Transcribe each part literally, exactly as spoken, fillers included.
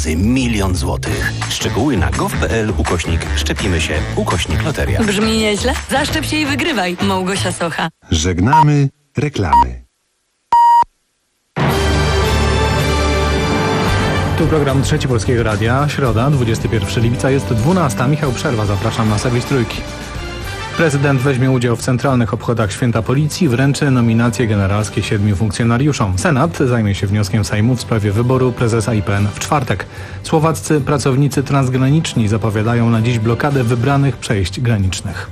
razy milion złotych. Szczegóły na gov.pl ukośnik szczepimy się ukośnik loteria. Brzmi nieźle? Zaszczep się i wygrywaj. Małgosia Socha. Żegnamy reklamy. Tu program Trzeci Polskiego Radia. Środa, dwudziestego pierwszego lipca, jest dwunasta. Michał Przerwa, zapraszam na serwis Trójki. Prezydent weźmie udział w centralnych obchodach Święta Policji, wręczy nominacje generalskie siedmiu funkcjonariuszom. Senat zajmie się wnioskiem Sejmu w sprawie wyboru prezesa I P N w czwartek. Słowaccy pracownicy transgraniczni zapowiadają na dziś blokadę wybranych przejść granicznych.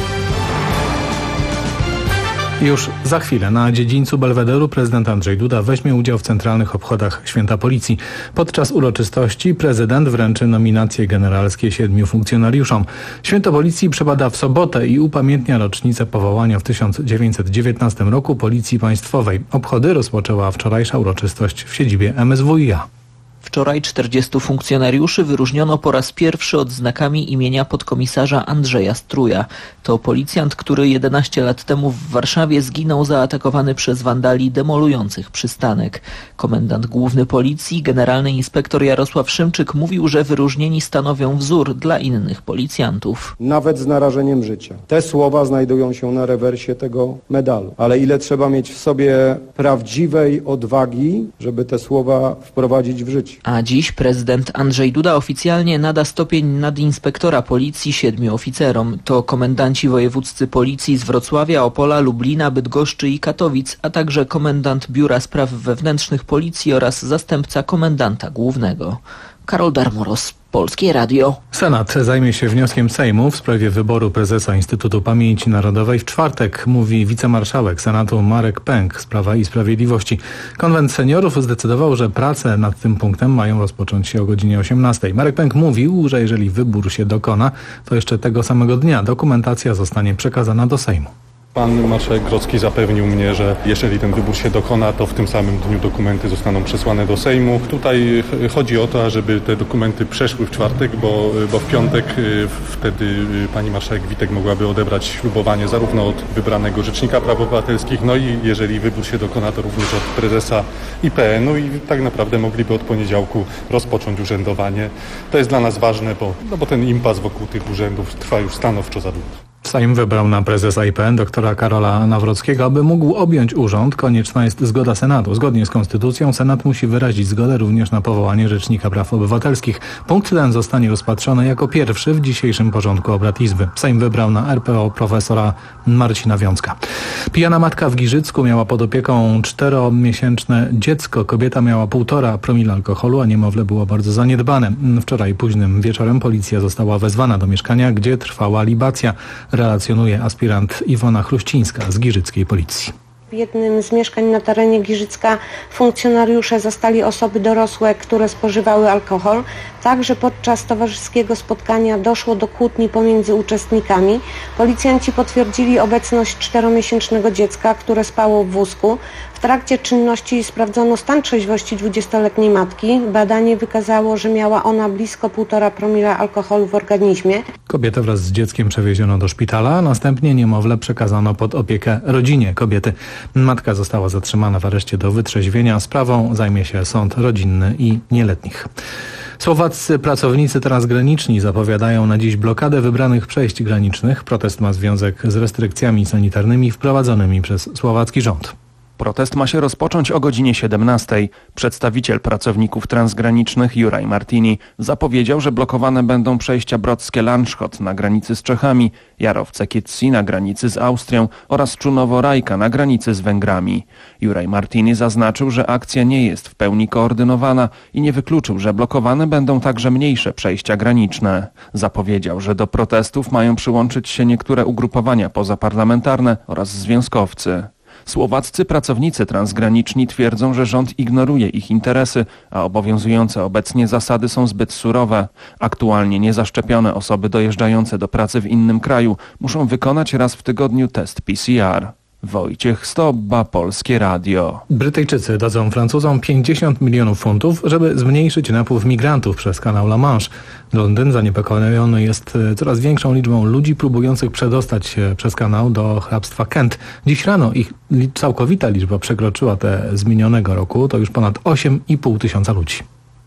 Już za chwilę na dziedzińcu Belwederu prezydent Andrzej Duda weźmie udział w centralnych obchodach Święta Policji. Podczas uroczystości prezydent wręczy nominacje generalskie siedmiu funkcjonariuszom. Święto Policji przypada w sobotę i upamiętnia rocznicę powołania w tysiąc dziewięćset dziewiętnastym roku Policji Państwowej. Obchody rozpoczęła wczorajsza uroczystość w siedzibie M S W i A. Wczoraj czterdziestu funkcjonariuszy wyróżniono po raz pierwszy odznakami imienia podkomisarza Andrzeja Struja. To policjant, który jedenaście lat temu w Warszawie zginął zaatakowany przez wandali demolujących przystanek. Komendant główny policji, generalny inspektor Jarosław Szymczyk mówił, że wyróżnieni stanowią wzór dla innych policjantów. Nawet z narażeniem życia. Te słowa znajdują się na rewersie tego medalu. Ale ile trzeba mieć w sobie prawdziwej odwagi, żeby te słowa wprowadzić w życie. A dziś prezydent Andrzej Duda oficjalnie nada stopień nadinspektora policji siedmiu oficerom. To komendanci wojewódzcy policji z Wrocławia, Opola, Lublina, Bydgoszczy i Katowic, a także komendant Biura Spraw Wewnętrznych Policji oraz zastępca komendanta głównego. Karol Darmoros, Polskie Radio. Senat zajmie się wnioskiem Sejmu w sprawie wyboru prezesa Instytutu Pamięci Narodowej w czwartek, mówi wicemarszałek Senatu Marek Pęk z Prawa i Sprawiedliwości. Konwent Seniorów zdecydował, że prace nad tym punktem mają rozpocząć się o godzinie osiemnastej. Marek Pęk mówił, że jeżeli wybór się dokona, to jeszcze tego samego dnia dokumentacja zostanie przekazana do Sejmu. Pan marszałek Grodzki zapewnił mnie, że jeżeli ten wybór się dokona, to w tym samym dniu dokumenty zostaną przesłane do Sejmu. Tutaj chodzi o to, żeby te dokumenty przeszły w czwartek, bo, bo w piątek wtedy pani marszałek Witek mogłaby odebrać ślubowanie zarówno od wybranego Rzecznika Praw Obywatelskich, no i jeżeli wybór się dokona, to również od prezesa I P N-u i tak naprawdę mogliby od poniedziałku rozpocząć urzędowanie. To jest dla nas ważne, bo, no bo ten impas wokół tych urzędów trwa już stanowczo za długo. Sejm wybrał na prezesa I P N doktora Karola Nawrockiego. Aby mógł objąć urząd, konieczna jest zgoda Senatu. Zgodnie z konstytucją Senat musi wyrazić zgodę również na powołanie Rzecznika Praw Obywatelskich. Punkt ten zostanie rozpatrzony jako pierwszy w dzisiejszym porządku obrad Izby. Sejm wybrał na R P O profesora Marcina Wiącka. Pijana matka w Giżycku miała pod opieką czteromiesięczne dziecko. Kobieta miała półtora promila alkoholu, a niemowlę było bardzo zaniedbane. Wczoraj późnym wieczorem policja została wezwana do mieszkania, gdzie trwała libacja. Relacjonuje aspirant Iwona Chruścińska z giżyckiej policji. W jednym z mieszkań na terenie Giżycka funkcjonariusze zastali osoby dorosłe, które spożywały alkohol. Także podczas towarzyskiego spotkania doszło do kłótni pomiędzy uczestnikami. Policjanci potwierdzili obecność czteromiesięcznego dziecka, które spało w wózku. W trakcie czynności sprawdzono stan trzeźwości dwudziestoletniej matki. Badanie wykazało, że miała ona blisko półtora promila alkoholu w organizmie. Kobietę wraz z dzieckiem przewieziono do szpitala, a następnie niemowlę przekazano pod opiekę rodzinie kobiety. Matka została zatrzymana w areszcie do wytrzeźwienia. Sprawą zajmie się sąd rodzinny i nieletnich. Słowaccy pracownicy transgraniczni zapowiadają na dziś blokadę wybranych przejść granicznych. Protest ma związek z restrykcjami sanitarnymi wprowadzonymi przez słowacki rząd. Protest ma się rozpocząć o godzinie siedemnastej. Przedstawiciel pracowników transgranicznych Juraj Martini zapowiedział, że blokowane będą przejścia Brodskie Lanschot na granicy z Czechami, Jarowce Kietsi na granicy z Austrią oraz Czunowo-Rajka na granicy z Węgrami. Juraj Martini zaznaczył, że akcja nie jest w pełni koordynowana i nie wykluczył, że blokowane będą także mniejsze przejścia graniczne. Zapowiedział, że do protestów mają przyłączyć się niektóre ugrupowania pozaparlamentarne oraz związkowcy. Słowaccy pracownicy transgraniczni twierdzą, że rząd ignoruje ich interesy, a obowiązujące obecnie zasady są zbyt surowe. Aktualnie niezaszczepione osoby dojeżdżające do pracy w innym kraju muszą wykonać raz w tygodniu test P C R. Wojciech Stobba, Polskie Radio. Brytyjczycy dadzą Francuzom pięćdziesiąt milionów funtów, żeby zmniejszyć napływ migrantów przez kanał La Manche. Londyn zaniepokojony jest coraz większą liczbą ludzi próbujących przedostać się przez kanał do hrabstwa Kent. Dziś rano ich całkowita liczba przekroczyła tę z minionego roku, to już ponad osiem i pół tysiąca ludzi.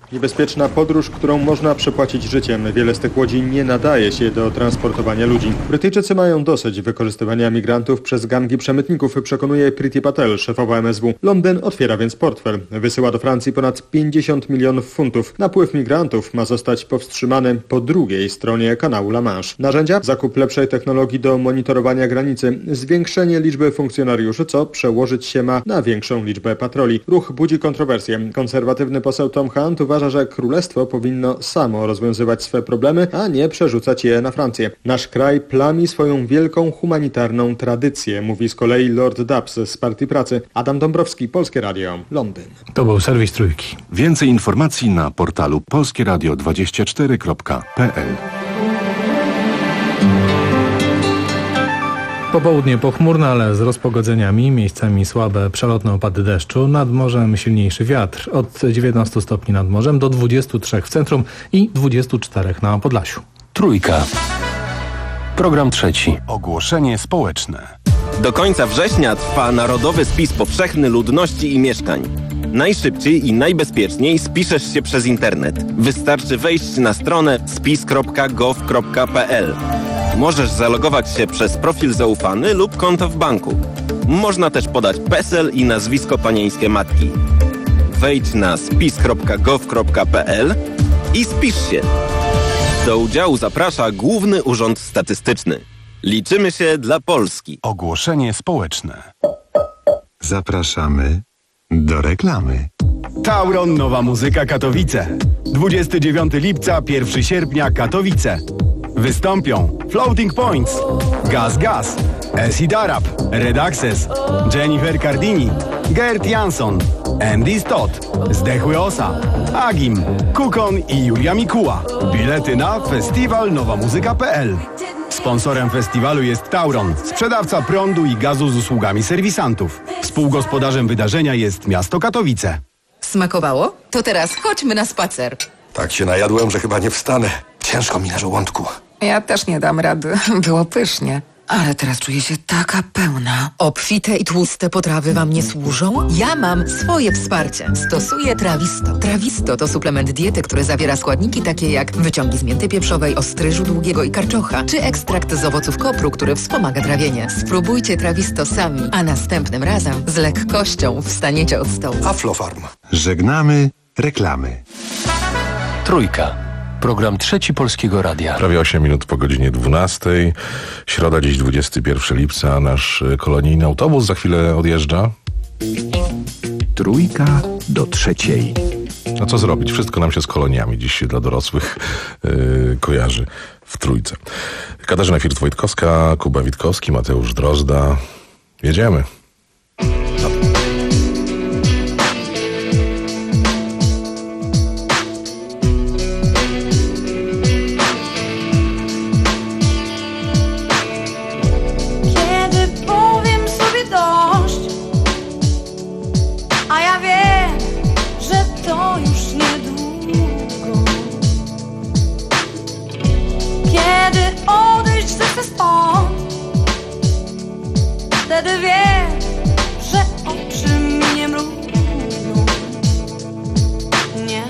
Niebezpieczna podróż, którą można przepłacić życiem. Wiele z tych łodzi nie nadaje się do transportowania ludzi. Brytyjczycy mają dosyć wykorzystywania migrantów przez gangi przemytników, przekonuje Priti Patel, szefowa M S W. Londyn otwiera więc portfel. Wysyła do Francji ponad pięćdziesiąt milionów funtów. Napływ migrantów ma zostać powstrzymany po drugiej stronie kanału La Manche. Narzędzia? Zakup lepszej technologii do monitorowania granicy, zwiększenie liczby funkcjonariuszy, co przełożyć się ma na większą liczbę patroli. Ruch budzi kontrowersje. Konserwatywny poseł Tom Hunt uważa, że królestwo powinno samo rozwiązywać swe problemy, a nie przerzucać je na Francję. Nasz kraj plami swoją wielką humanitarną tradycję, mówi z kolei Lord Dubs z Partii Pracy. Adam Dąbrowski, Polskie Radio, Londyn. To był serwis Trójki. Więcej informacji na portalu polskie radio dwadzieścia cztery kropka p l. Popołudnie pochmurne, ale z rozpogodzeniami, miejscami słabe przelotne opady deszczu, nad morzem silniejszy wiatr. Od dziewiętnastu stopni nad morzem do dwudziestu trzech w centrum i dwudziestu czterech na Podlasiu. Trójka. Program trzeci. Ogłoszenie społeczne. Do końca września trwa Narodowy Spis Powszechny Ludności i Mieszkań. Najszybciej i najbezpieczniej spiszesz się przez internet. Wystarczy wejść na stronę spis kropka gov kropka p l. Możesz zalogować się przez profil zaufany lub konto w banku. Można też podać PESEL i nazwisko panieńskie matki. Wejdź na spis kropka gov kropka p l i spisz się. Do udziału zaprasza Główny Urząd Statystyczny. Liczymy się dla Polski. Ogłoszenie społeczne. Zapraszamy do reklamy. Tauron Nowa Muzyka Katowice. dwudziestego dziewiątego lipca, pierwszego sierpnia Katowice. Wystąpią Floating Points, Gaz Gaz, Acid Arab, Red Access, Jennifer Cardini, Gert Jansson, Andy Stott, Zdechły Osa, Agim, Kukon i Julia Mikuła. Bilety na festiwal nowa muzyka kropka p l. Sponsorem festiwalu jest Tauron, sprzedawca prądu i gazu z usługami serwisantów. Współgospodarzem wydarzenia jest miasto Katowice. Smakowało? To teraz chodźmy na spacer. Tak się najadłem, że chyba nie wstanę. Ciężko mi na żołądku. Ja też nie dam rady. Było pysznie. Ale teraz czuję się taka pełna. Obfite i tłuste potrawy wam nie służą? Ja mam swoje wsparcie. Stosuję Trawisto. Trawisto to suplement diety, który zawiera składniki takie jak wyciągi z mięty pieprzowej, ostryżu długiego i karczocha, czy ekstrakt z owoców kopru, który wspomaga trawienie. Spróbujcie Trawisto sami, a następnym razem z lekkością wstaniecie od stołu. Aflofarm. Żegnamy reklamy. Trójka. Program trzeci Polskiego Radia. Prawie osiem minut po godzinie dwunastej. Środa, dziś dwudziestego pierwszego lipca. Nasz kolonijny autobus za chwilę odjeżdża. Trójka do trzeciej. A co zrobić? Wszystko nam się z koloniami dziś dla dorosłych yy, kojarzy w Trójce. Katarzyna First-Wojtkowska, Kuba Witkowski, Mateusz Drozda. Jedziemy. Wtedy wiem, że oczy mi nie mrugną. Nie.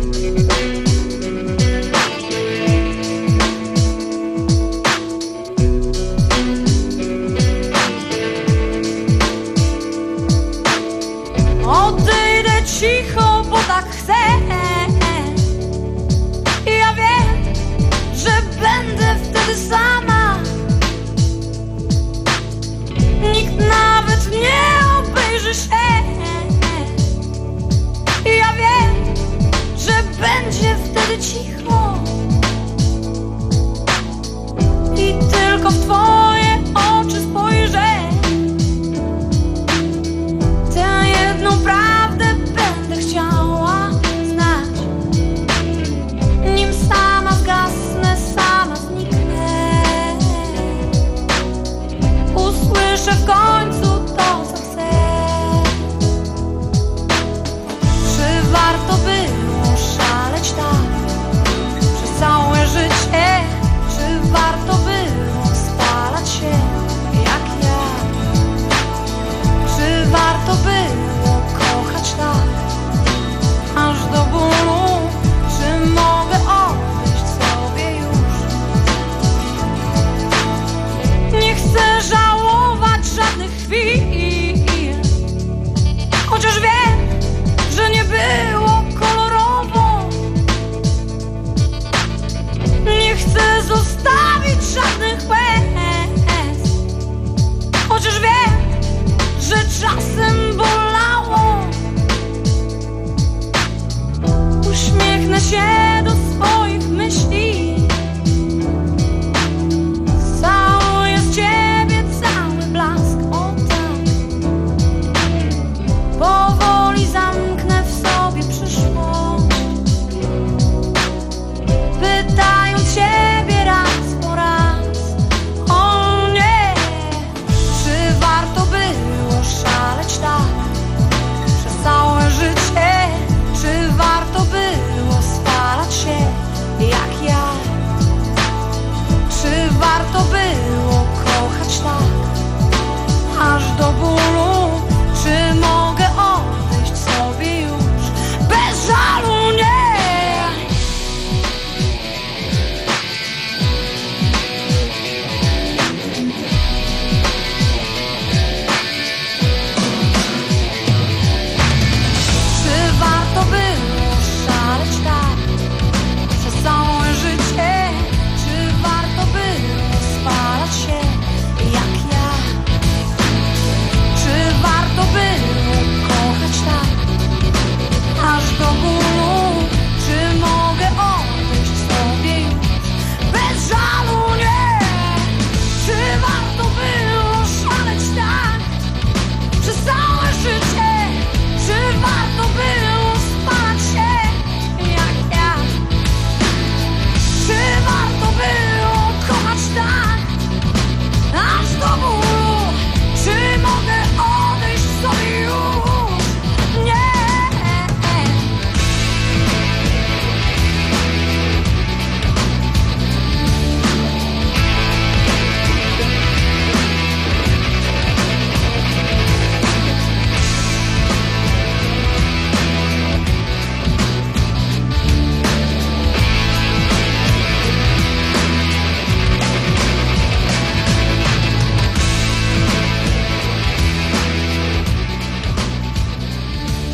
Odejdę cicho, bo tak chcę. I ja wiem, że będę wtedy sama. Nikt nawet nie obejrzy się. I ja wiem, że będzie wtedy cicho. I tylko w twoje oczy spojrzę. Tę jedną prawdę będę chciała znać. Nim sama zgasnę, sama zniknę. Usłyszę w końcu to, co chcę. Czy warto było szaleć tak przez całe życie? Czy warto było spalać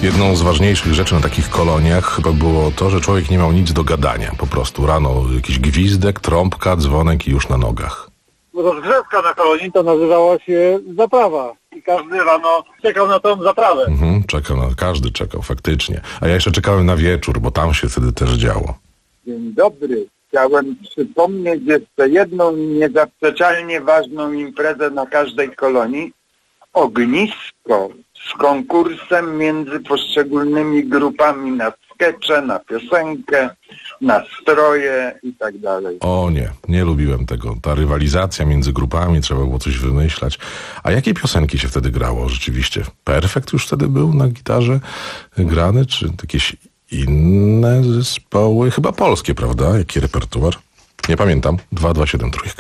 Jedną z ważniejszych rzeczy na takich koloniach chyba było to, że człowiek nie miał nic do gadania. Po prostu rano jakiś gwizdek, trąbka, dzwonek i już na nogach. Rozgrzewka na kolonii to nazywała się zaprawa i każdy rano czekał na tą zaprawę. Mhm, czekał na, każdy czekał, faktycznie. A ja jeszcze czekałem na wieczór, bo tam się wtedy też działo. Dzień dobry. Chciałem przypomnieć jeszcze jedną niezaprzeczalnie ważną imprezę na każdej kolonii. Ognisko z konkursem między poszczególnymi grupami na skecze, na piosenkę, na stroje i tak dalej. O nie, nie lubiłem tego. Ta rywalizacja między grupami, trzeba było coś wymyślać. A jakie piosenki się wtedy grało rzeczywiście? Perfekt już wtedy był na gitarze grany, czy jakieś inne zespoły? Chyba polskie, prawda? Jaki repertuar? Nie pamiętam. dwa dwa siedem trójka.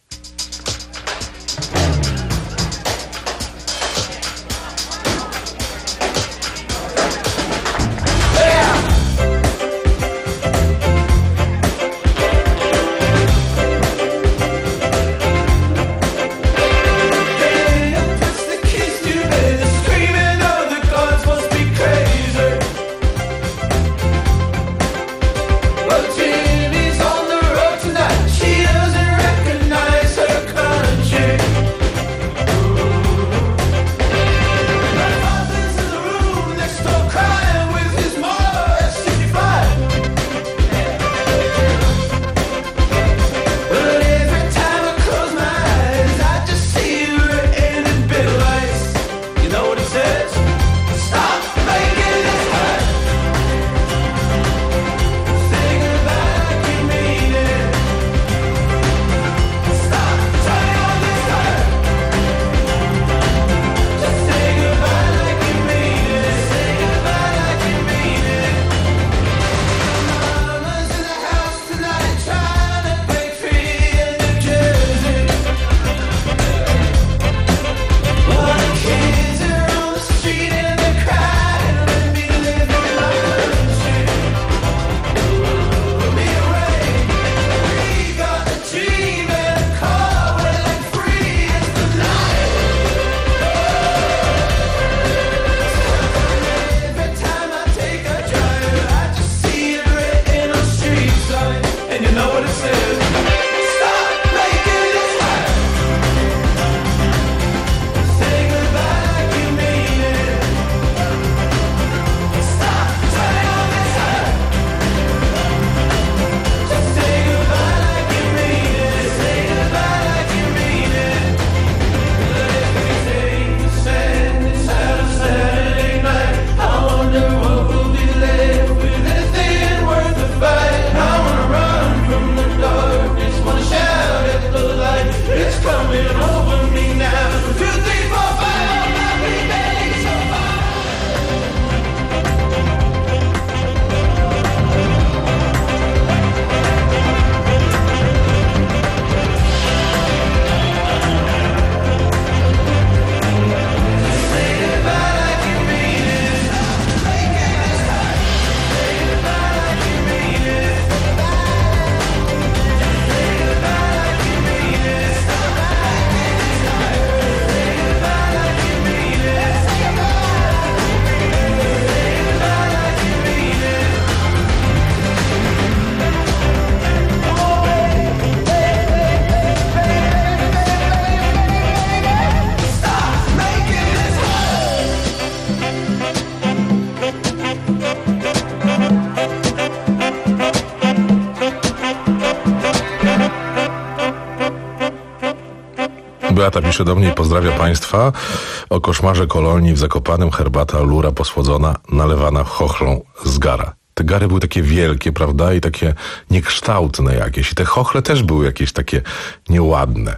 Beata pisze do mnie i pozdrawia Państwa. O koszmarze kolonii w Zakopanem herbata lura posłodzona, nalewana chochlą z gara. Te gary były takie wielkie, prawda? I takie niekształtne jakieś. I te chochle też były jakieś takie nieładne.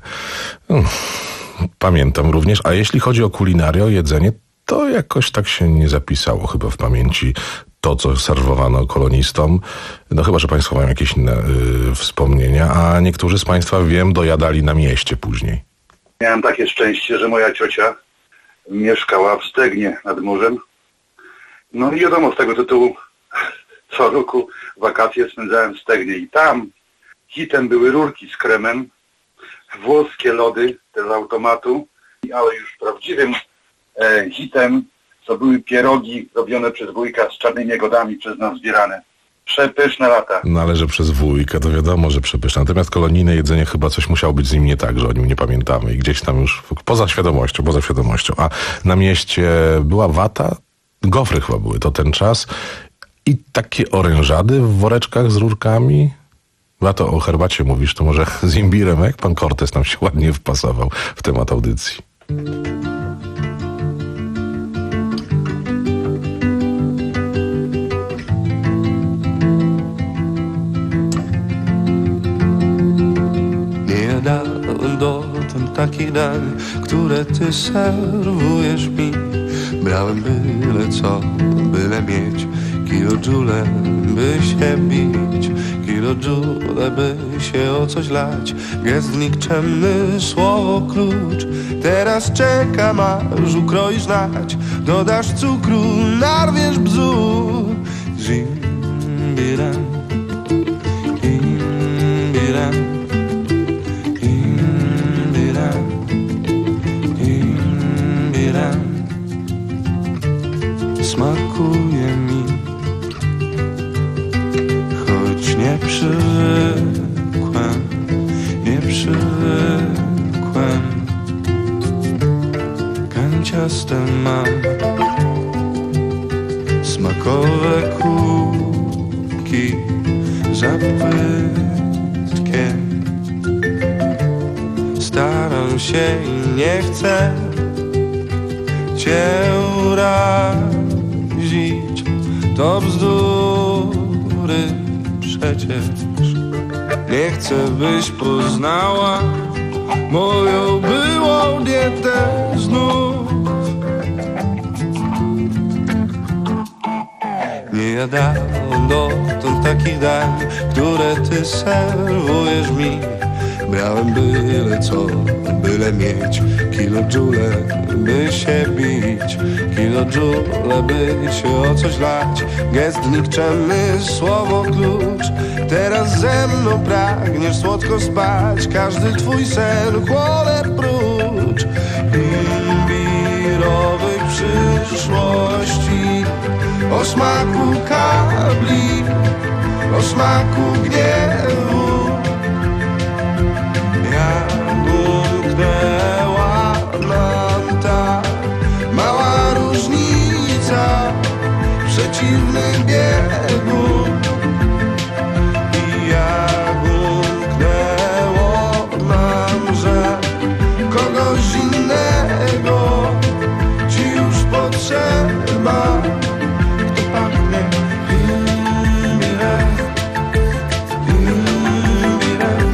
Pamiętam również. A jeśli chodzi o kulinarię, o jedzenie, to jakoś tak się nie zapisało chyba w pamięci to, co serwowano kolonistom. No chyba, że Państwo mają jakieś inne y, wspomnienia, a niektórzy z Państwa, wiem, dojadali na mieście później. Miałem takie szczęście, że moja ciocia mieszkała w Stegnie nad morzem. No i wiadomo, z tego tytułu co roku wakacje spędzałem w Stegnie i tam hitem były rurki z kremem, włoskie lody, te z automatu, ale już prawdziwym e, hitem co były pierogi robione przez wujka z czarnymi jagodami przez nas zbierane. Przepyszne lata. No ale że przez wujka, to wiadomo, że przepyszne. Natomiast kolonijne jedzenie chyba coś musiało być z nim nie tak, że o nim nie pamiętamy i gdzieś tam już poza świadomością, poza świadomością. A na mieście była wata, gofry chyba były, to ten czas i takie orężady w woreczkach z rurkami. Wato, o herbacie mówisz, to może z imbirem, jak pan Cortez nam się ładnie wpasował w temat audycji. Nie dałem dotąd takich dań, które ty serwujesz mi. Brałem byle co, byle mieć kilojoule, by się bić, kilojoule, by się o coś lać. Gest nikczemny, słowo klucz. Teraz czekam, aż ukroisz znać. Dodasz cukru, narwiesz bzu. Zimbiram, imbiram, imbiram, imbiram. Smakuje mi, choć nie przywykłem, nie przywykłem. Kanciaste mam smakowe kubki za płytkie. Staram się i nie chcę cię urazić. To bzdury przecież. Nie chcę, byś poznała moją byłą dietę znów. Nie jadałem dotąd takich dań, które ty serwujesz mi. Brałem byle co, byle mieć kilojoule, by się bić, kilojoule, by się o coś lać. Gest nikczemny, słowo klucz. Teraz ze mną pragniesz słodko spać. Każdy twój sen chłonę prócz imbirowej przyszłości. O smaku kabli, o smaku gniewu. Umknęła nam ta mała różnica przeciwnych biegów. I jak umknęło nam, że kogoś innego ci już potrzeba, kto pachnie imbirem, imbirem.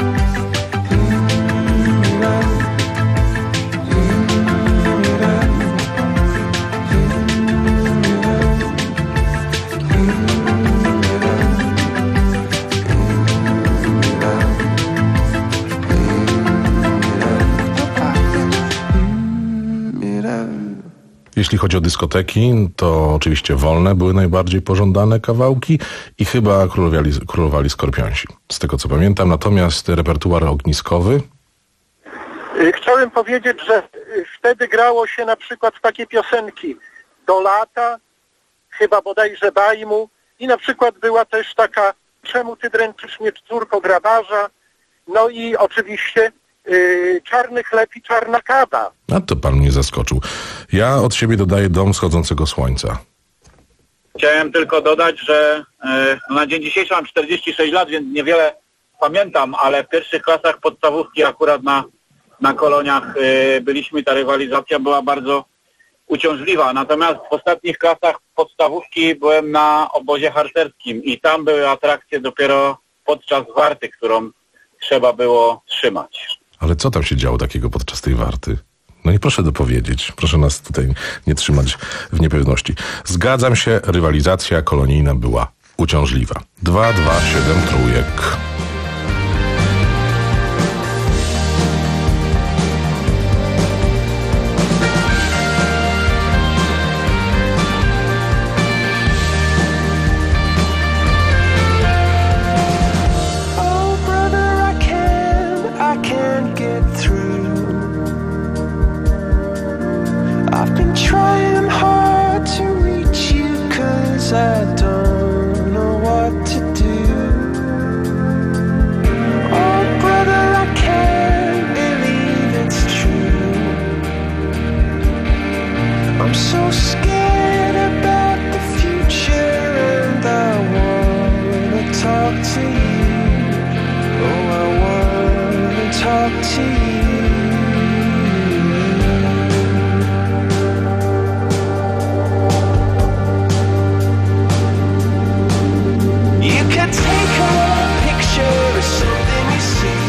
Jeśli chodzi o dyskoteki, to oczywiście wolne były najbardziej pożądane kawałki i chyba królowali, królowali Skorpionsi, z tego co pamiętam. Natomiast repertuar ogniskowy... Chciałem powiedzieć, że wtedy grało się na przykład takie piosenki Do lata, chyba bodajże Bajmu, i na przykład była też taka Czemu ty dręczysz mnie, córko grabarza, no i oczywiście yy, Czarny chleb i czarna kawa. A to pan mnie zaskoczył. Ja od siebie dodaję Dom wschodzącego słońca. Chciałem tylko dodać, że yy, na dzień dzisiejszy mam czterdzieści sześć lat, więc niewiele pamiętam, ale w pierwszych klasach podstawówki akurat na, na koloniach yy, byliśmy, ta rywalizacja była bardzo uciążliwa. Natomiast w ostatnich klasach podstawówki byłem na obozie harcerskim i tam były atrakcje dopiero podczas warty, którą trzeba było trzymać. Ale co tam się działo takiego podczas tej warty? No i proszę dopowiedzieć. Proszę nas tutaj nie trzymać w niepewności. Zgadzam się, rywalizacja kolonijna była uciążliwa. dwa dwa siedem trójek. Trying hard talk to you. You could take a picture of something you see.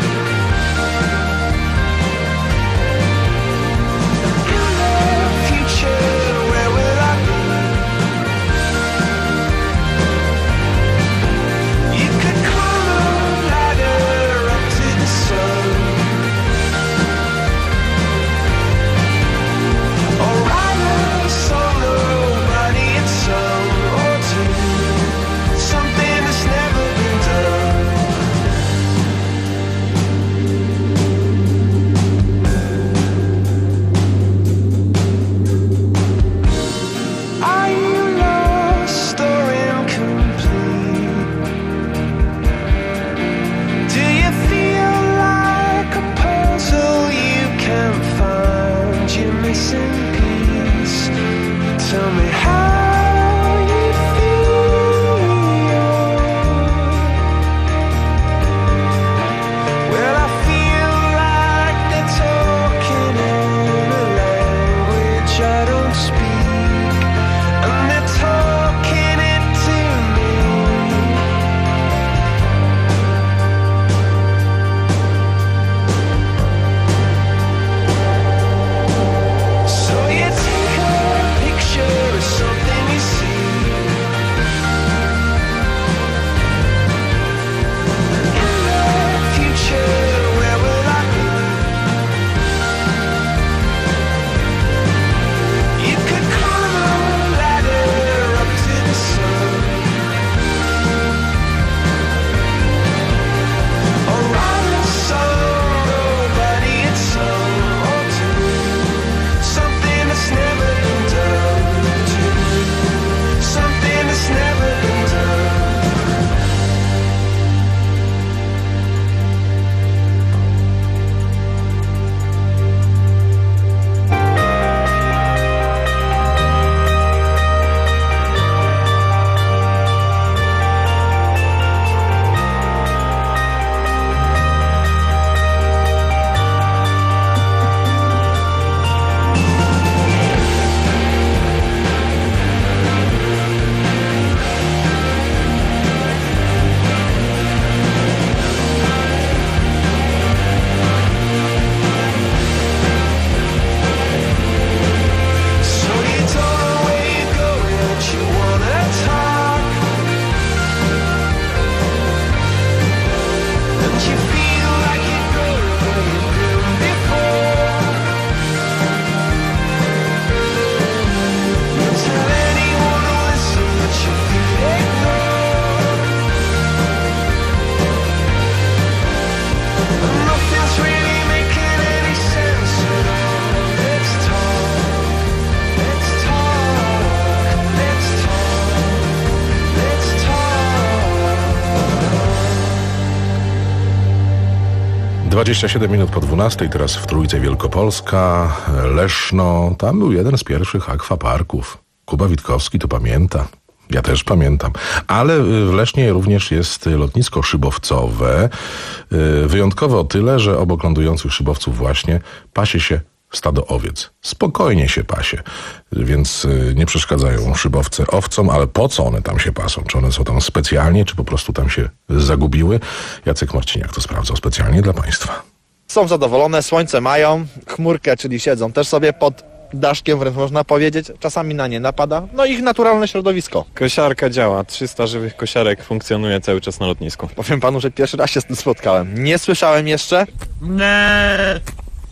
In the future, where will I be? You could climb a ladder up to the sun, or write a song, nobody in song, or do something that's never been done. Are you lost or incomplete? Do you feel like a puzzle you can't find your missing piece? Tell me how you feel. Well, I feel like they're talking in a language I don't speak, and they're talking it to me. So you take a picture of something you see. In the future, where will I be? You could climb a ladder up to the sun, or write a song nobody had sung, or do something that's never been done. Do something that's never been done. So you don't know where you're going, but you wanna talk, and you feel like you're going where you've been before. You tell anyone to listen, but you feel ignored, and nothing's really making any sense at all. Let's talk, let's talk, let's talk, let's talk. dwadzieścia siedem minut po dwunastej, teraz w Trójce Wielkopolska, Leszno. Tam był jeden z pierwszych akwaparków. Kuba Witkowski to pamięta. Ja też pamiętam. Ale w Lesznie również jest lotnisko szybowcowe. Yy, Wyjątkowe o tyle, że obok lądujących szybowców właśnie pasie się stado owiec. Spokojnie się pasie, więc yy, nie przeszkadzają szybowce owcom, ale po co one tam się pasą? Czy one są tam specjalnie, czy po prostu tam się zagubiły? Jacek Marciniak to sprawdzał specjalnie dla Państwa. Są zadowolone, słońce mają, chmurkę, czyli siedzą też sobie pod daszkiem, wręcz można powiedzieć. Czasami na nie napada. No ich naturalne środowisko. Kosiarka działa. trzysta żywych kosiarek funkcjonuje cały czas na lotnisku. Powiem panu, że pierwszy raz się z tym spotkałem. Nie słyszałem jeszcze. Nie.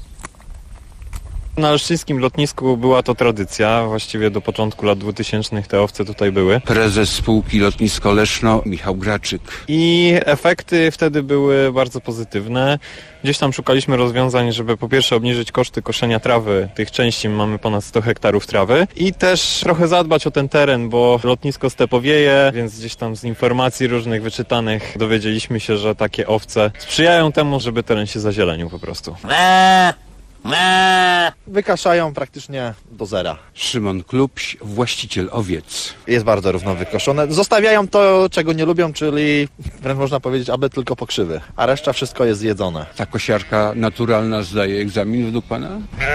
Na olsztyńskim lotnisku była to tradycja. Właściwie do początku lat dwutysięcznych te owce tutaj były. Prezes spółki Lotnisko Leszno, Michał Graczyk. I efekty wtedy były bardzo pozytywne. Gdzieś tam szukaliśmy rozwiązań, żeby po pierwsze obniżyć koszty koszenia trawy. Tych części mamy ponad sto hektarów trawy. I też trochę zadbać o ten teren, bo lotnisko stepowieje, więc gdzieś tam z informacji różnych wyczytanych dowiedzieliśmy się, że takie owce sprzyjają temu, żeby teren się zazielenił po prostu. Wykaszają praktycznie do zera. Szymon Klubś, właściciel owiec. Jest bardzo równo wykoszone. Zostawiają to, czego nie lubią, czyli wręcz można powiedzieć, aby tylko pokrzywy. A reszta wszystko jest zjedzone. Ta kosiarka naturalna zdaje egzamin według pana?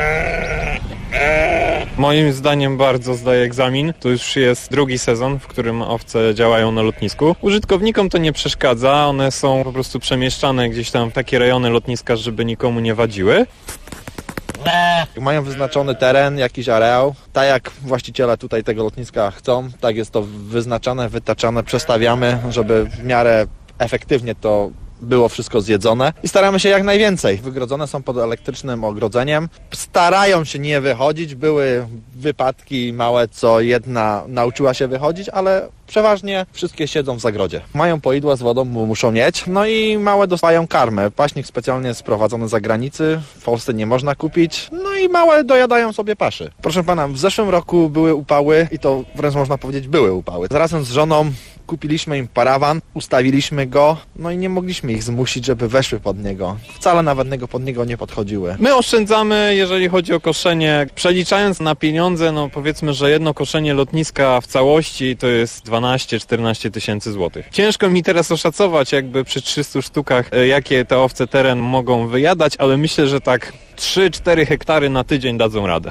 Moim zdaniem bardzo zdaje egzamin. To już jest drugi sezon, w którym owce działają na lotnisku. Użytkownikom to nie przeszkadza, one są po prostu przemieszczane gdzieś tam w takie rejony lotniska, żeby nikomu nie wadziły. Mają wyznaczony teren, jakiś areał. Tak jak właściciele tutaj tego lotniska chcą, tak jest to wyznaczane, wytaczane, przestawiamy, żeby w miarę efektywnie to było wszystko zjedzone i staramy się jak najwięcej. Wygrodzone są pod elektrycznym ogrodzeniem. Starają się nie wychodzić. Były wypadki małe, co jedna nauczyła się wychodzić, ale przeważnie wszystkie siedzą w zagrodzie. Mają poidła z wodą, muszą mieć. No i małe dostają karmę. Paśnik specjalnie sprowadzony z zagranicy. W Polsce nie można kupić. No i małe dojadają sobie paszy. Proszę pana, w zeszłym roku były upały i to wręcz można powiedzieć były upały. Razem z żoną kupiliśmy im parawan, ustawiliśmy go, no i nie mogliśmy ich zmusić, żeby weszły pod niego. Wcale nawet niego pod niego nie podchodziły. My oszczędzamy, jeżeli chodzi o koszenie. Przeliczając na pieniądze, no powiedzmy, że jedno koszenie lotniska w całości to jest dwanaście czternaście tysięcy złotych. Ciężko mi teraz oszacować jakby przy trzystu sztukach, jakie te owce teren mogą wyjadać, ale myślę, że tak trzy cztery hektary na tydzień dadzą radę.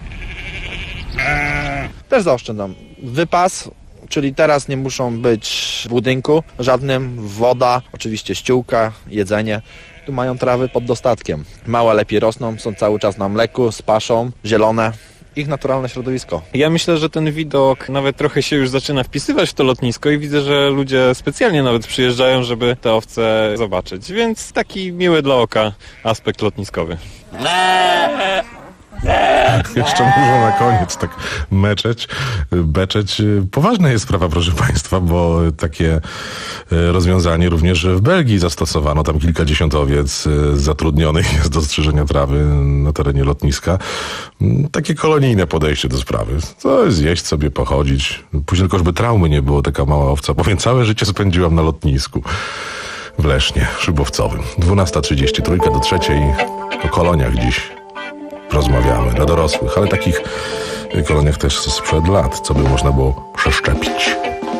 Też zaoszczędzam. Wypas, czyli teraz nie muszą być w budynku żadnym, woda, oczywiście ściółka, jedzenie. Tu mają trawy pod dostatkiem. Małe lepiej rosną, są cały czas na mleku, z paszą, zielone. Ich naturalne środowisko. Ja myślę, że ten widok nawet trochę się już zaczyna wpisywać w to lotnisko i widzę, że ludzie specjalnie nawet przyjeżdżają, żeby te owce zobaczyć. Więc taki miły dla oka aspekt lotniskowy. Jeszcze może na koniec tak meczeć, beczeć. Poważna jest sprawa, proszę państwa, bo takie rozwiązanie również w Belgii zastosowano. Tam kilkadziesiąt owiec zatrudnionych jest do strzyżenia trawy na terenie lotniska. Takie kolonijne podejście do sprawy. To jest jeść sobie, pochodzić. Później tylko, żeby traumy nie było, taka mała owca. Powiem, całe życie spędziłam na lotnisku w Lesznie Szybowcowym. dwunasta trzydzieści, trójka do trzeciej. O koloniach dziś rozmawiamy, dla dorosłych, ale takich koloniach też sprzed lat, co by można było przeszczepić.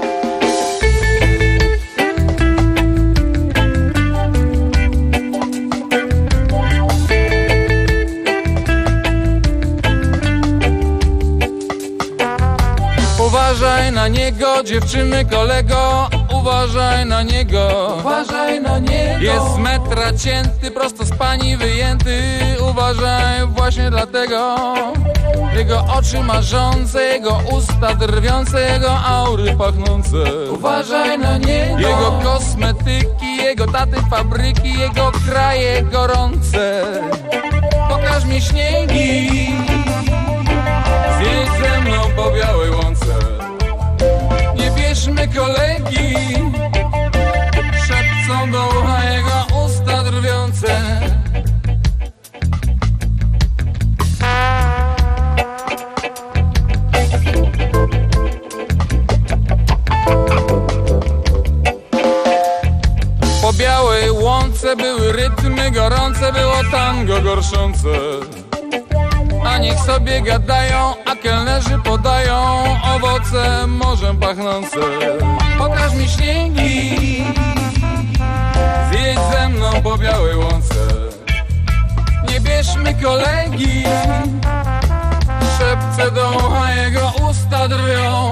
Uważaj na niego, dziewczyny, kolego, uważaj na niego, uważaj na niego. Jest z metra cięty, prosto z pani wyjęty, uważaj właśnie dlatego. Jego oczy marzące, jego usta drwiące, jego aury pachnące. Uważaj na niego. Jego kosmetyki, jego taty fabryki, jego kraje gorące. Pokaż mi śniegi, zjedź ze mną po białej łące. Nie bierzmy kolegi, szepcą do ucha jego usta drwiące. Po białej łące były rytmy gorące, było tango gorszące. A niech sobie gadają, a kelnerzy podają owoce morzem pachnące. Pokaż mi śniegi, zjedź ze mną po białej łące. Nie bierzmy kolegi, szepce do ucha jego usta drwią.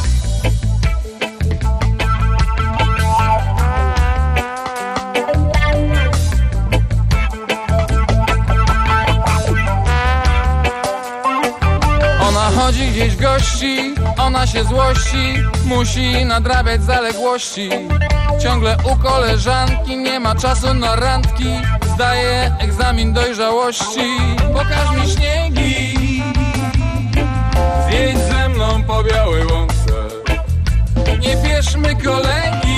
Chodzi gdzieś gości, ona się złości, musi nadrabiać zaległości. Ciągle u koleżanki, nie ma czasu na randki, zdaje egzamin dojrzałości. Pokaż mi śniegi, zjedź ze mną po białej łące. Nie bierzmy kolegi,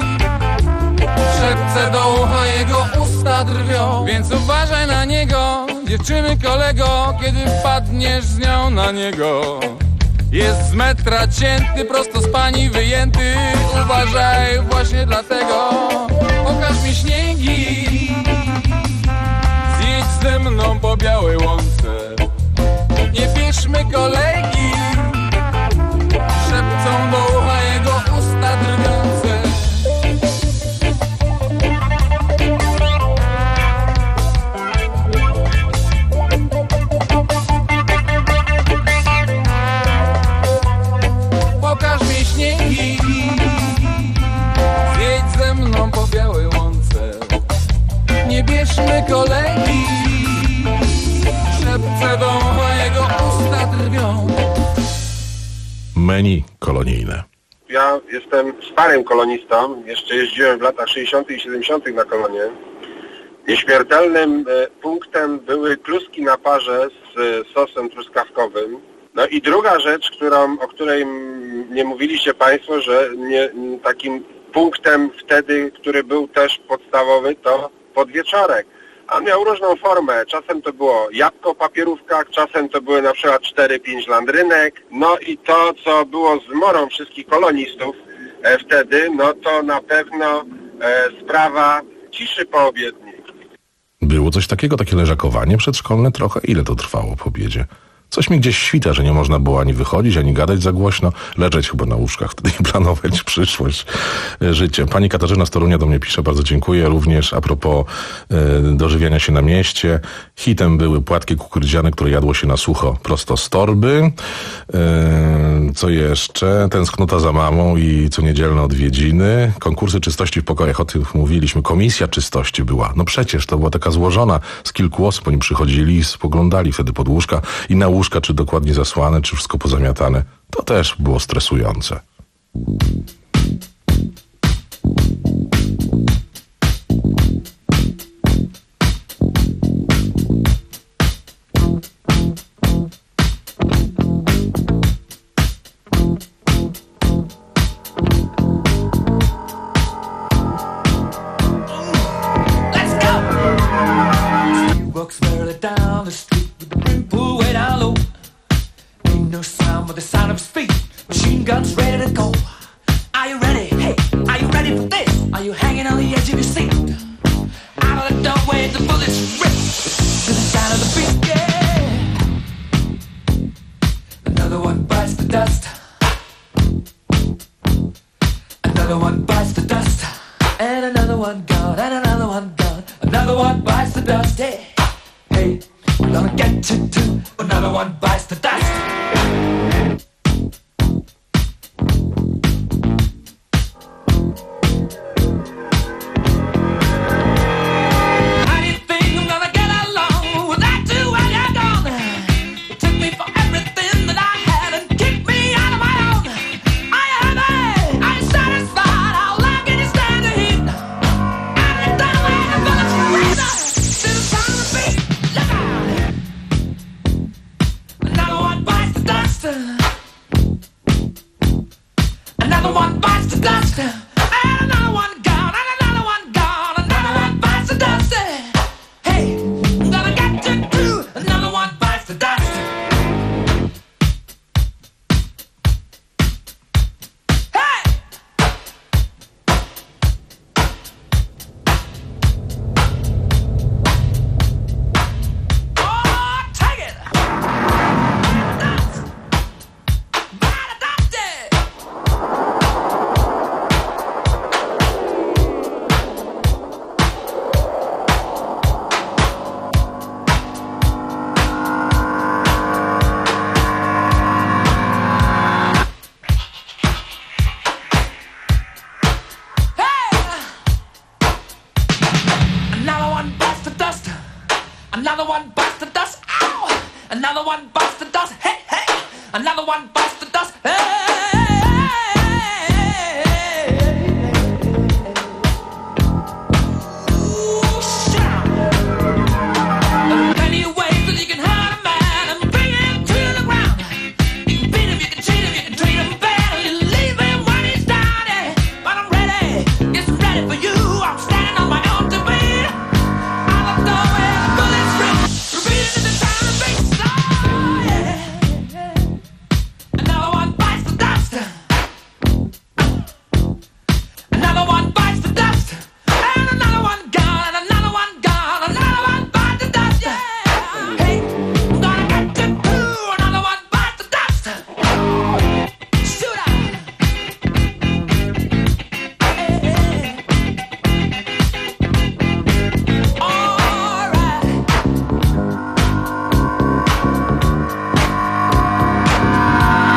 szepce do ucha jego usta drwią. Więc uważaj na niego, dziewczyny, kolego, kiedy wpadniesz z nią na niego. Jest z metra cięty, prosto z pani wyjęty, uważaj właśnie dlatego. Pokaż mi śniegi, zjedź ze mną po białej mną po białej łące. Nie bierzmy kolegi, szepce wącha, jego usta drwią. Menu kolonijne. Ja jestem starym kolonistą, jeszcze jeździłem w latach sześćdziesiątych i siedemdziesiątych na kolonie. Nieśmiertelnym e, punktem były kluski na parze z e, sosem truskawkowym. No i druga rzecz, którą, o której m, nie mówiliście Państwo, że nie, m, takim punktem wtedy, który był też podstawowy, to podwieczorek. A on miał różną formę. Czasem to było jabłko w papierówkach, czasem to były na przykład cztery pięć landrynek. No i to, co było zmorą wszystkich kolonistów e, wtedy, no to na pewno e, sprawa ciszy poobiedniej. Było coś takiego, takie leżakowanie przedszkolne trochę? Ile to trwało po obiedzie? Coś mi gdzieś świta, że nie można było ani wychodzić, ani gadać za głośno, leżeć chyba na łóżkach wtedy i planować przyszłość, życie. Pani Katarzyna z Torunia do mnie pisze, bardzo dziękuję. Również a propos y, dożywiania się na mieście. Hitem były płatki kukurydziane, które jadło się na sucho prosto z torby. Y, co jeszcze? Tęsknota za mamą i co niedzielne odwiedziny. Konkursy czystości w pokojach, o tym mówiliśmy. Komisja czystości była. No przecież to była taka złożona z kilku osób. Oni przychodzili i spoglądali wtedy pod łóżka i na łóżka, czy dokładnie zasłane, czy wszystko pozamiatane. To też było stresujące.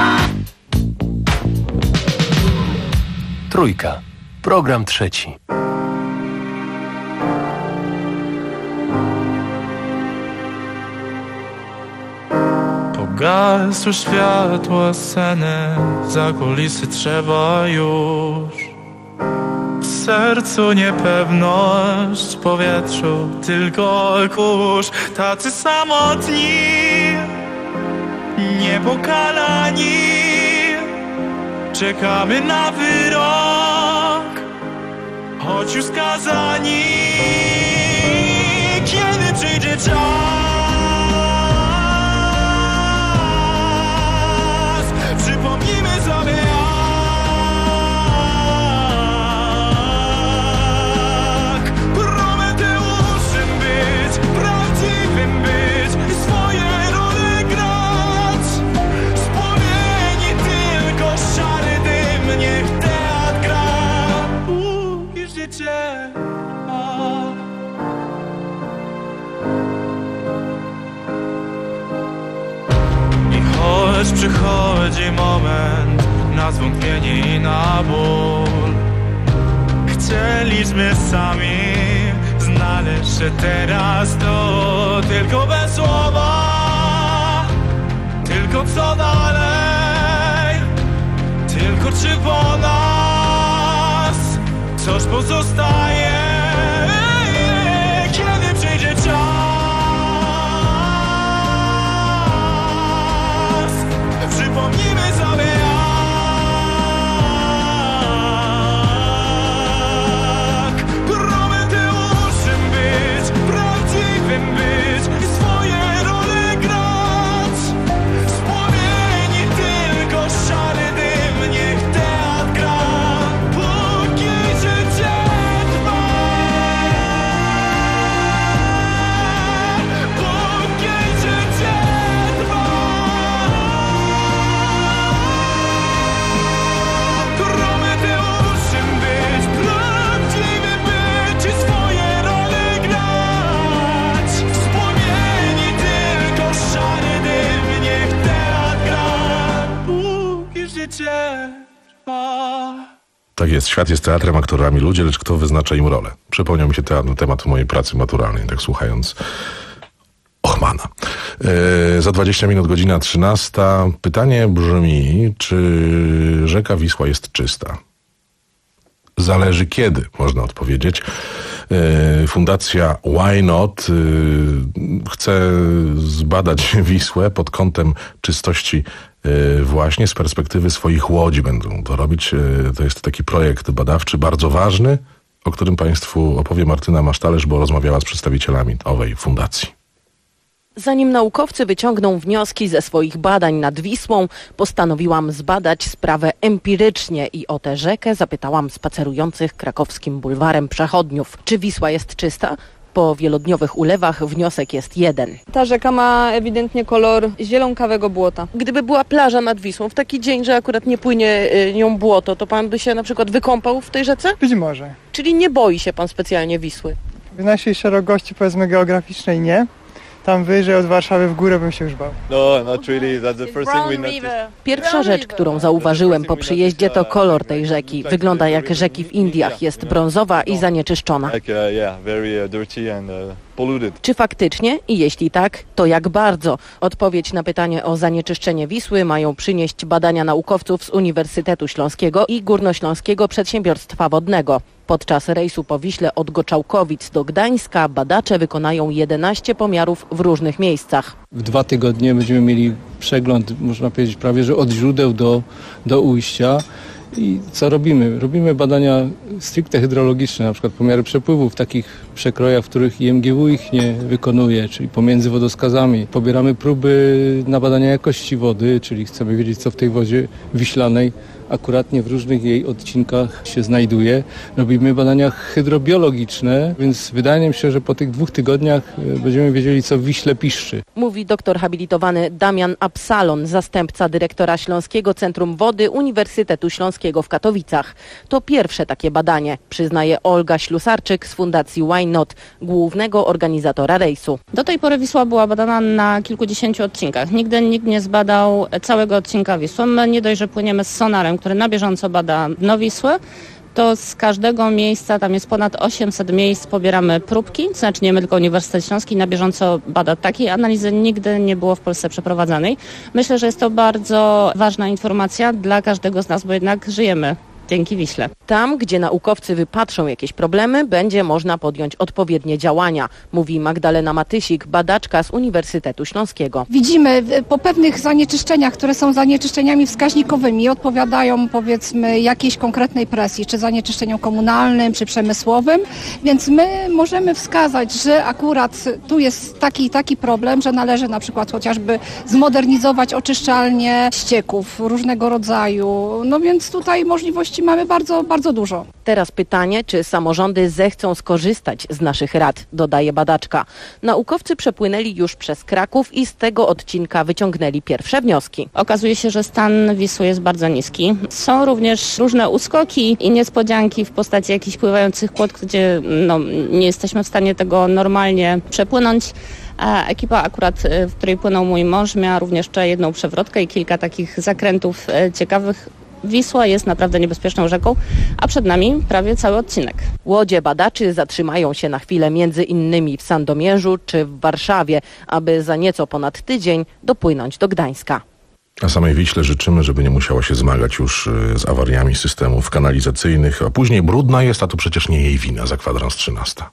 Trójka. Program trzeci. Gasło światło, sceny, za kulisy trzeba już. W sercu niepewność, w powietrzu tylko kurz. Tacy samotni, niepokalani, czekamy na wyrok, choć już skazani. Kiedy przyjdzie czas, przypomnijmy sobie jak Prometeuszem być, prawdziwym być i swoje role grać. Z płomieni tylko szary dym, niech teatr gra. Uuu, już życie. Choć przychodzi moment na zwątpienie i na ból, chcieliśmy sami znaleźć się teraz to, tylko bez słowa, tylko co dalej, tylko czy po nas coś pozostaje. Kiedy przyjdzie czas, przypomnijmy sobie jak Prometeuszem być, prawdziwym być i swoje role grać. Z płomieni tylko szary dym, niech teatr gra, póki życie trwa. Póki życie trwa. Prometeuszem być, prawdziwy być i swoje role grać. Z płomieni tylko szary dym, niech teatr gra, póki życie trwa. Tak jest, świat jest teatrem, aktorami ludzie, lecz kto wyznacza im rolę? Przypomniał mi się teatr, temat mojej pracy maturalnej, tak słuchając Ochmana. Yy, za dwadzieścia minut godzina trzynasta. Pytanie brzmi, czy rzeka Wisła jest czysta? Zależy kiedy, można odpowiedzieć. Yy, Fundacja Why Not yy, chce zbadać Wisłę pod kątem czystości yy, właśnie z perspektywy swoich łodzi będą to robić. Yy, to jest taki projekt badawczy bardzo ważny, o którym Państwu opowie Martyna Masztalerz, bo rozmawiała z przedstawicielami owej fundacji. Zanim naukowcy wyciągną wnioski ze swoich badań nad Wisłą, postanowiłam zbadać sprawę empirycznie i o tę rzekę zapytałam spacerujących krakowskim bulwarem przechodniów. Czy Wisła jest czysta? Po wielodniowych ulewach wniosek jest jeden. Ta rzeka ma ewidentnie kolor zielonkawego błota. Gdyby była plaża nad Wisłą, w taki dzień, że akurat nie płynie nią błoto, to pan by się na przykład wykąpał w tej rzece? Być może. Czyli nie boi się pan specjalnie Wisły? W naszej szerokości, powiedzmy, geograficznej nie. Tam wyżej od Warszawy w górę bym się już bał. No, not really. That's the first thing we noticed. Pierwsza rzecz, którą zauważyłem po przyjeździe, to kolor tej rzeki. Wygląda jak rzeki w Indiach. Jest brązowa i zanieczyszczona. Czy faktycznie? I jeśli tak, to jak bardzo? Odpowiedź na pytanie o zanieczyszczenie Wisły mają przynieść badania naukowców z Uniwersytetu Śląskiego i Górnośląskiego Przedsiębiorstwa Wodnego. Podczas rejsu po Wiśle od Goczałkowic do Gdańska badacze wykonają jedenaście pomiarów w różnych miejscach. W dwa tygodnie będziemy mieli przegląd, można powiedzieć, prawie że od źródeł do, do ujścia. I co robimy? Robimy badania stricte hydrologiczne, na przykład pomiary przepływu w takich przekrojach, w których I M G W ich nie wykonuje, czyli pomiędzy wodoskazami. Pobieramy próby na badania jakości wody, czyli chcemy wiedzieć, co w tej wodzie wiślanej akuratnie w różnych jej odcinkach się znajduje. Robimy badania hydrobiologiczne, więc wydaje mi się, że po tych dwóch tygodniach będziemy wiedzieli, co w Wiśle piszczy. Mówi doktor habilitowany Damian Absalon, zastępca dyrektora Śląskiego Centrum Wody Uniwersytetu Śląskiego w Katowicach. To pierwsze takie badanie, przyznaje Olga Ślusarczyk z Fundacji Why Not, głównego organizatora rejsu. Do tej pory Wisła była badana na kilkudziesięciu odcinkach. Nigdy nikt nie zbadał całego odcinka Wisły. My nie dość, że płyniemy z sonarem, który na bieżąco bada dno Wisły, to z każdego miejsca, tam jest ponad osiemset miejsc, pobieramy próbki, to znaczy nie my, tylko Uniwersytet Śląski na bieżąco bada. Takiej analizy nigdy nie było w Polsce przeprowadzanej. Myślę, że jest to bardzo ważna informacja dla każdego z nas, bo jednak żyjemy dzięki Wiśle. Tam, gdzie naukowcy wypatrzą jakieś problemy, będzie można podjąć odpowiednie działania, mówi Magdalena Matysik, badaczka z Uniwersytetu Śląskiego. Widzimy po pewnych zanieczyszczeniach, które są zanieczyszczeniami wskaźnikowymi, odpowiadają powiedzmy jakiejś konkretnej presji, czy zanieczyszczeniom komunalnym, czy przemysłowym, więc my możemy wskazać, że akurat tu jest taki taki problem, że należy na przykład chociażby zmodernizować oczyszczalnie ścieków różnego rodzaju, no więc tutaj możliwości mamy bardzo, bardzo dużo. Teraz pytanie, czy samorządy zechcą skorzystać z naszych rad, dodaje badaczka. Naukowcy przepłynęli już przez Kraków i z tego odcinka wyciągnęli pierwsze wnioski. Okazuje się, że stan Wisły jest bardzo niski. Są również różne uskoki i niespodzianki w postaci jakichś pływających płot, gdzie no, nie jesteśmy w stanie tego normalnie przepłynąć. A ekipa akurat, w której płynął mój mąż, miała również jeszcze jedną przewrotkę i kilka takich zakrętów ciekawych. Wisła jest naprawdę niebezpieczną rzeką, a przed nami prawie cały odcinek. Łodzie badaczy zatrzymają się na chwilę między innymi w Sandomierzu czy w Warszawie, aby za nieco ponad tydzień dopłynąć do Gdańska. A samej Wiśle życzymy, żeby nie musiała się zmagać już z awariami systemów kanalizacyjnych, a później brudna jest, a to przecież nie jej wina za kwadrans trzynasta.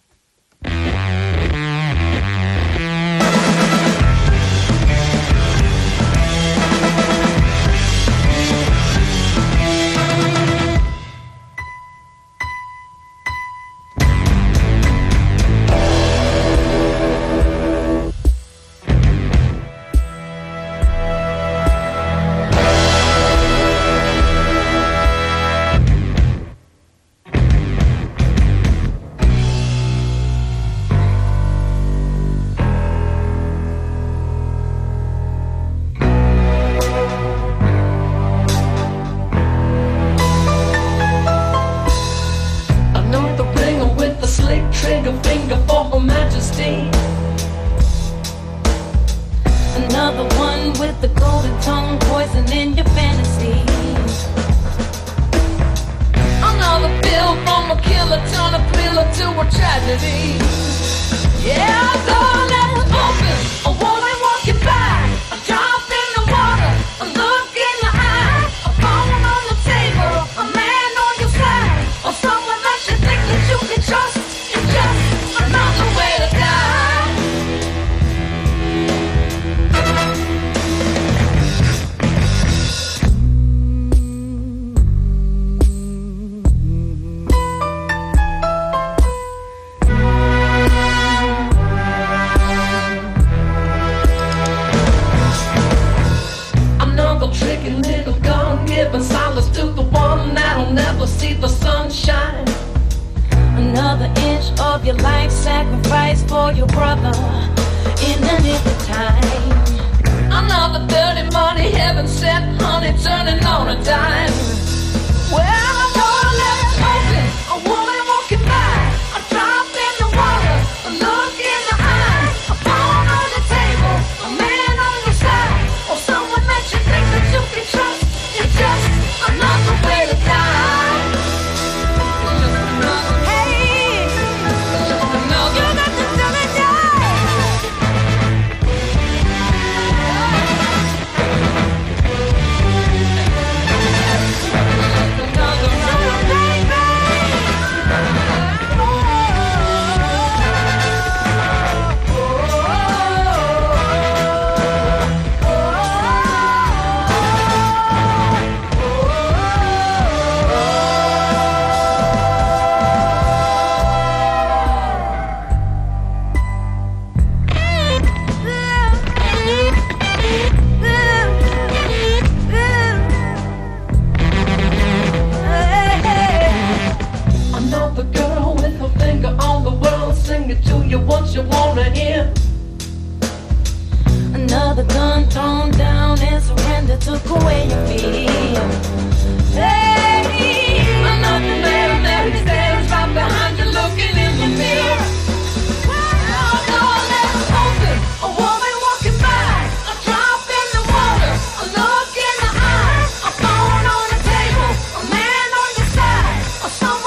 Someone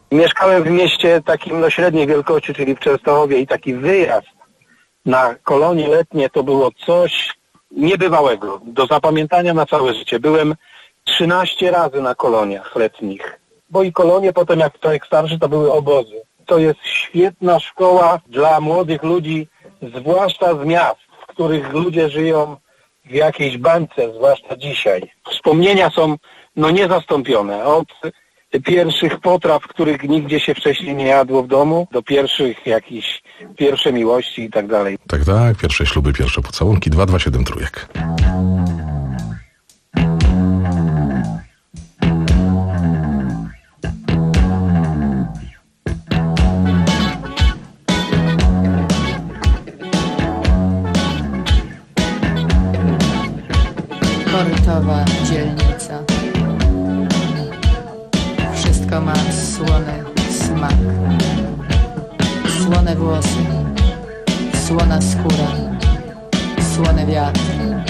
Mieszkałem w mieście takim no, średniej wielkości, czyli w Częstochowie i taki wyjazd na kolonie letnie to było coś niebywałego, do zapamiętania na całe życie. Byłem trzynaście razy na koloniach letnich, bo i kolonie potem jak człowiek starszy to były obozy. To jest świetna szkoła dla młodych ludzi, zwłaszcza z miast, w których ludzie żyją w jakiejś bańce, zwłaszcza dzisiaj. Wspomnienia są no niezastąpione. Od pierwszych potraw, których nigdzie się wcześniej nie jadło w domu, do pierwszych jakichś, pierwsze miłości i tak dalej. Tak, tak, pierwsze śluby, pierwsze pocałunki, dwa dwa siedem trójek. Portowa dzielnica. Wszystko ma słony smak. Słone włosy, słona skóra, słony wiatr.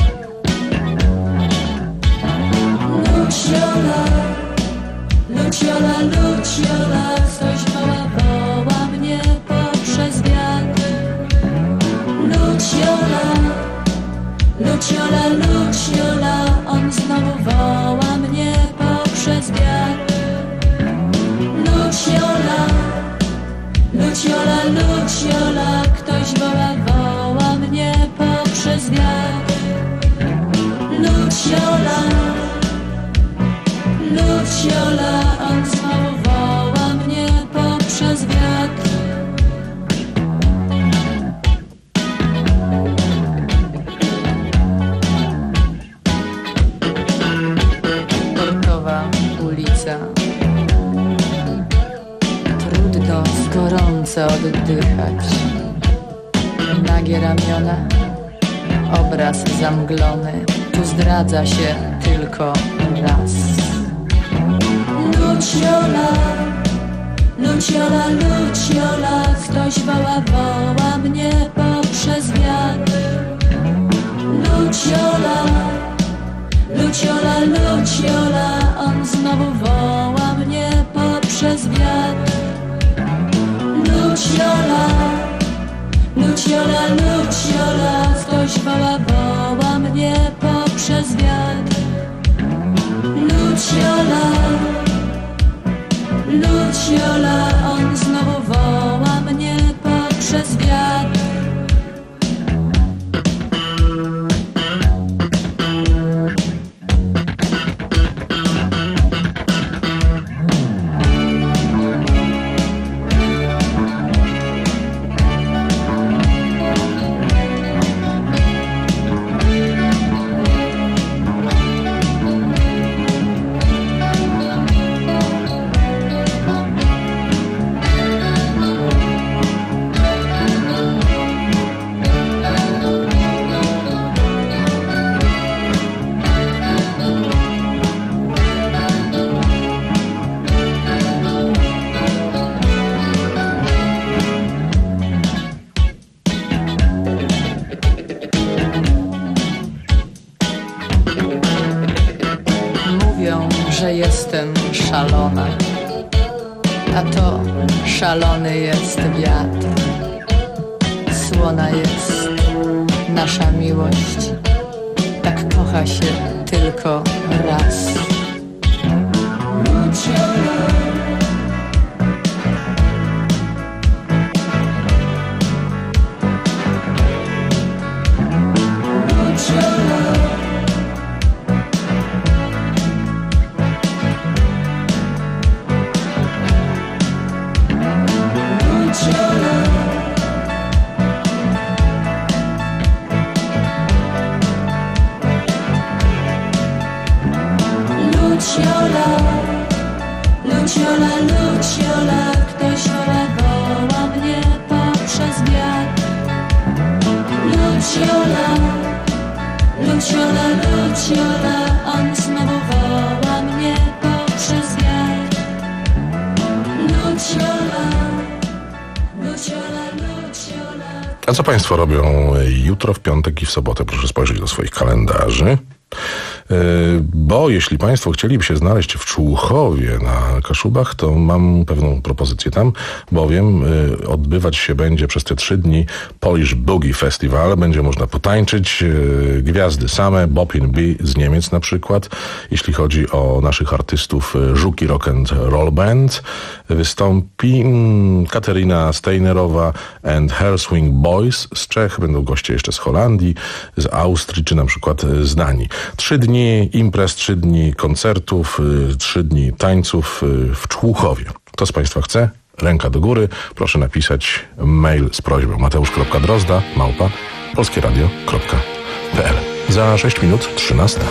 Luciola, Luciola, Luciola, ktoś woła, woła mnie poprzez wiatr. Luciola, Luciola, Luciola, on znowu woła mnie poprzez wiatr. Luciola, Luciola, Luciola, ktoś woła, woła mnie poprzez wiatr. Luciola, Luciola, on znowu woła mnie poprzez wiatr. Portowa ulica. Trudno gorąco oddychać. Nagie ramiona, obraz zamglony, tu zdradza się tylko raz. Luciola, Luciola, Luciola, ktoś woła, woła mnie poprzez wiatr. Luciola, Luciola, Luciola, on znowu woła mnie poprzez wiatr. Luciola, Luciola, Luciola, ktoś woła, woła mnie poprzez wiatr. Luciola, Luciola, on znowu woła mnie poprzez wiatr. Że jestem szalona, a to szalony jest wiatr. Słona jest nasza miłość, tak kocha się tylko raz. Luciola, Luciola, Luciola, ktoś woła, woła mnie poprzez wiatr. Luciola, Luciola, Luciola, on znowu woła mnie poprzez wiatr. Luciola, Luciola, Luciola. A co Państwo robią jutro, w piątek i w sobotę? Proszę spojrzeć do swoich kalendarzy. Bo jeśli Państwo chcieliby się znaleźć w Człuchowie na Kaszubach, to mam pewną propozycję tam, bowiem odbywać się będzie przez te trzy dni Polish Boogie Festival. Będzie można potańczyć, gwiazdy same, Bopin B z Niemiec na przykład. Jeśli chodzi o naszych artystów, Żuki Rock and Roll Band wystąpi, Katerina Steinerowa and Her Swing Boys z Czech, będą goście jeszcze z Holandii, z Austrii czy na przykład z Danii. Trzy dni imprez, trzy dni koncertów, trzy dni tańców w Człuchowie. Kto z Państwa chce? Ręka do góry. Proszę napisać mail z prośbą mateusz.drozda małpa polskieradio kropka p l. Za sześć minut trzynasta.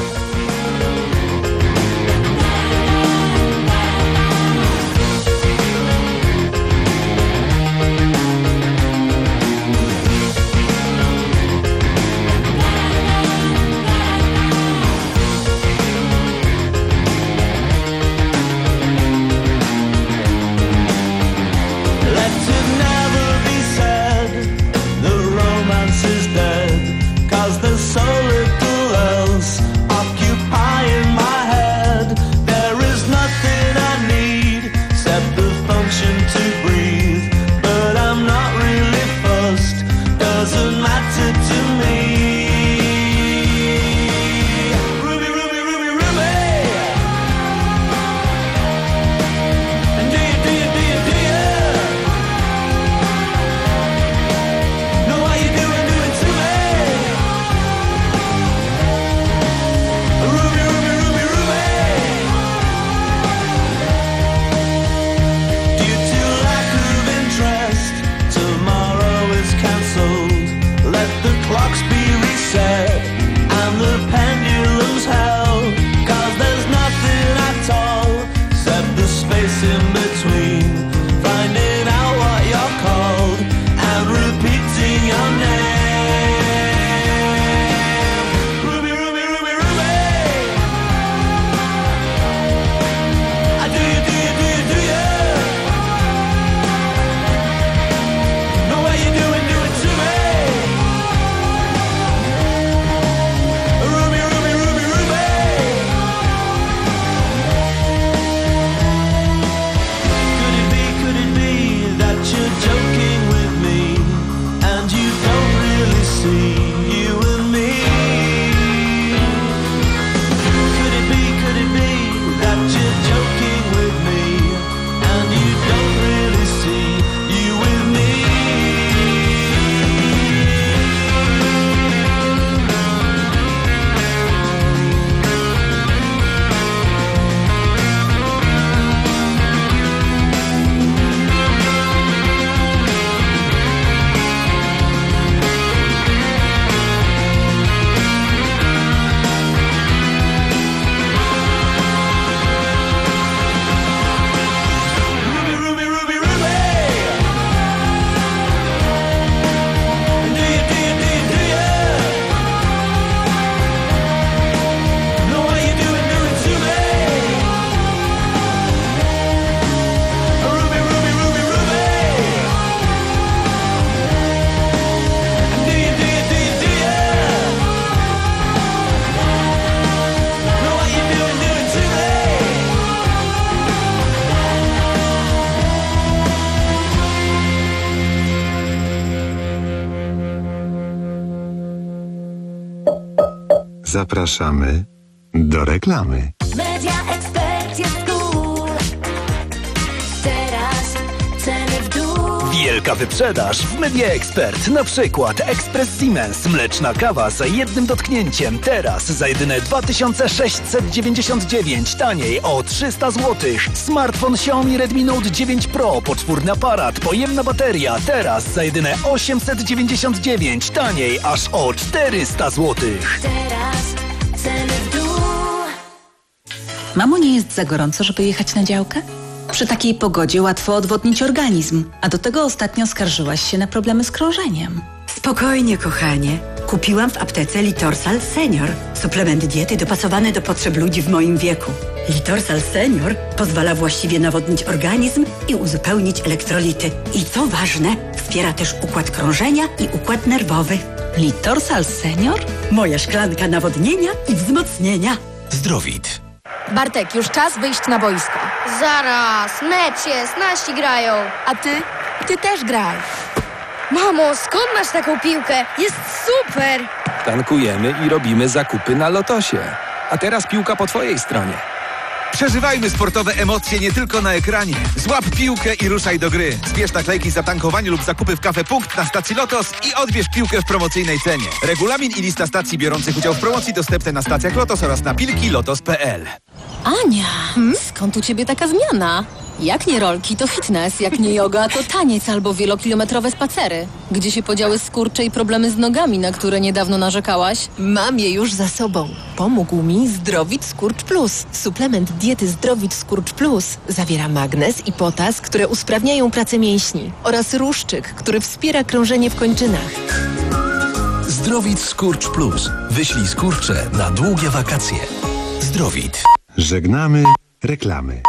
Zapraszamy do reklamy. Media Expert jest cool. Teraz ceny w dół. Wielka wyprzedaż w Media Expert. Na przykład Express Siemens, mleczna kawa za jednym dotknięciem. Teraz za jedyne dwa tysiące sześćset dziewięćdziesiąt dziewięć, taniej o trzysta złotych. Smartfon Xiaomi Redmi Note dziewięć Pro, poczwórny aparat, pojemna bateria. Teraz za jedyne osiemset dziewięćdziesiąt dziewięć, taniej aż o czterysta złotych. Teraz ceny w dół. Mamo, nie jest za gorąco, żeby jechać na działkę? Przy takiej pogodzie łatwo odwodnić organizm, a do tego ostatnio skarżyłaś się na problemy z krążeniem. Spokojnie, kochanie. Kupiłam w aptece Litorsal Senior. Suplement diety dopasowany do potrzeb ludzi w moim wieku. Litorsal Senior pozwala właściwie nawodnić organizm i uzupełnić elektrolity. I co ważne, wspiera też układ krążenia i układ nerwowy. Litorsal Senior? Moja szklanka nawodnienia i wzmocnienia. Zdrowit. Bartek, już czas wyjść na boisko. Zaraz, mecz jest, nasi grają. A ty? Ty też graj. Mamo, skąd masz taką piłkę? Jest super! Tankujemy i robimy zakupy na Lotosie. A teraz piłka po twojej stronie. Przeżywajmy sportowe emocje nie tylko na ekranie. Złap piłkę i ruszaj do gry. Zbierz naklejki za tankowanie lub zakupy w Cafe Punkt na stacji Lotos i odbierz piłkę w promocyjnej cenie. Regulamin i lista stacji biorących udział w promocji dostępne na stacjach Lotos oraz na pilki lotos kropka p l. Ania, hmm? skąd u ciebie taka zmiana? Jak nie rolki, to fitness, jak nie yoga, to taniec albo wielokilometrowe spacery. Gdzie się podziały skurcze i problemy z nogami, na które niedawno narzekałaś? Mam je już za sobą. Pomógł mi Zdrowit Skurcz Plus. Suplement diety Zdrowit Skurcz Plus zawiera magnez i potas, które usprawniają pracę mięśni oraz ruszczyk, który wspiera krążenie w kończynach. Zdrowit Skurcz Plus. Wyślij skurcze na długie wakacje. Zdrowit. Żegnamy reklamy.